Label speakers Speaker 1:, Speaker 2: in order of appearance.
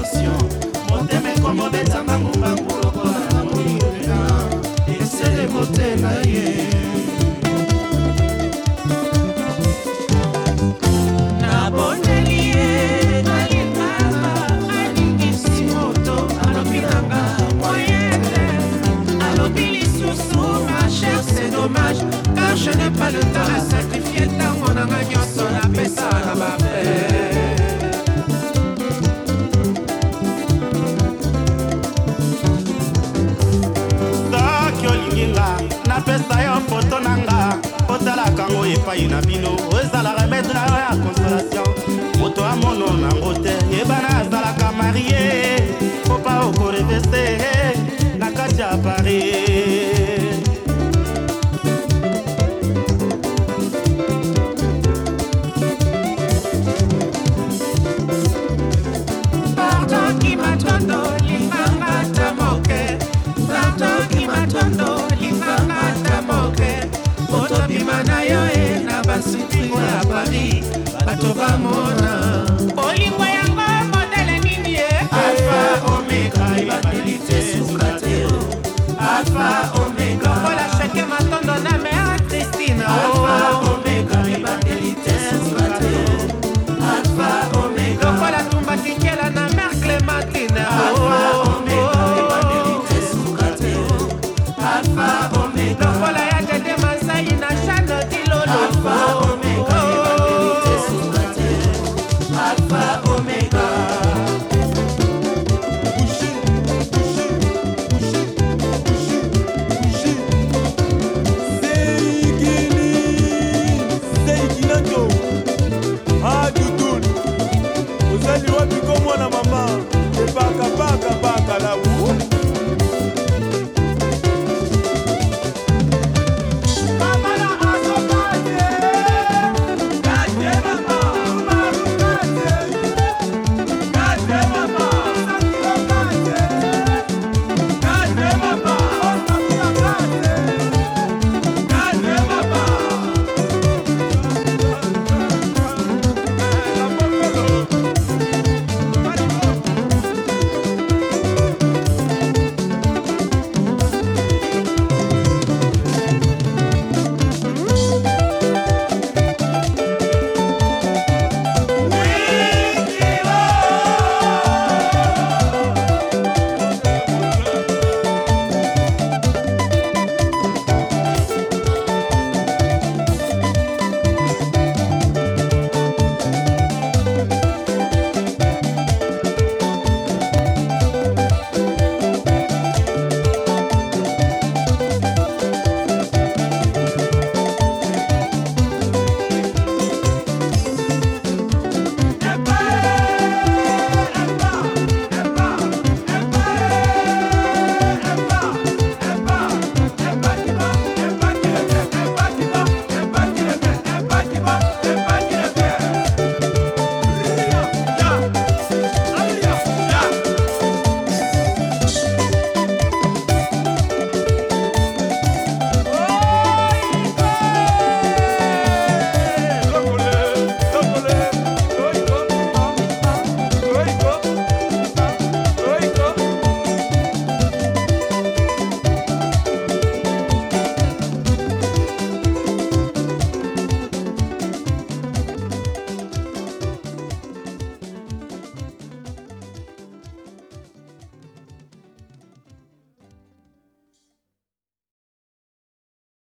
Speaker 1: tension motema ekomobeta mbangu lokola na moyina esele motema ye nabondeli ye nalingaka alingisi moto alobi nanga moyene alobi lisusu ma chère c'est dommage car je n'ai pas le temps à sacrifier ntango nanga nyonso napesa na mabe napesa yo foto nanga otalaka ngo epai na bino ezala remède na yo ya consolation moto amono nango te yebana azalaka marie opa okorevese na kati ya Paris. Pardon qui m'attendo linganga tamoke pardon qui m'attendo bimana yo e na basupingo ya Paris bato bamona bolingo yango modele nini e alpha omega ibatelite sukateo alpha omega kola cheke matondo na mère Christine alpha omega ibatelite sukateo alpha omega kola tumba tikela na mère Clémentine alpha omega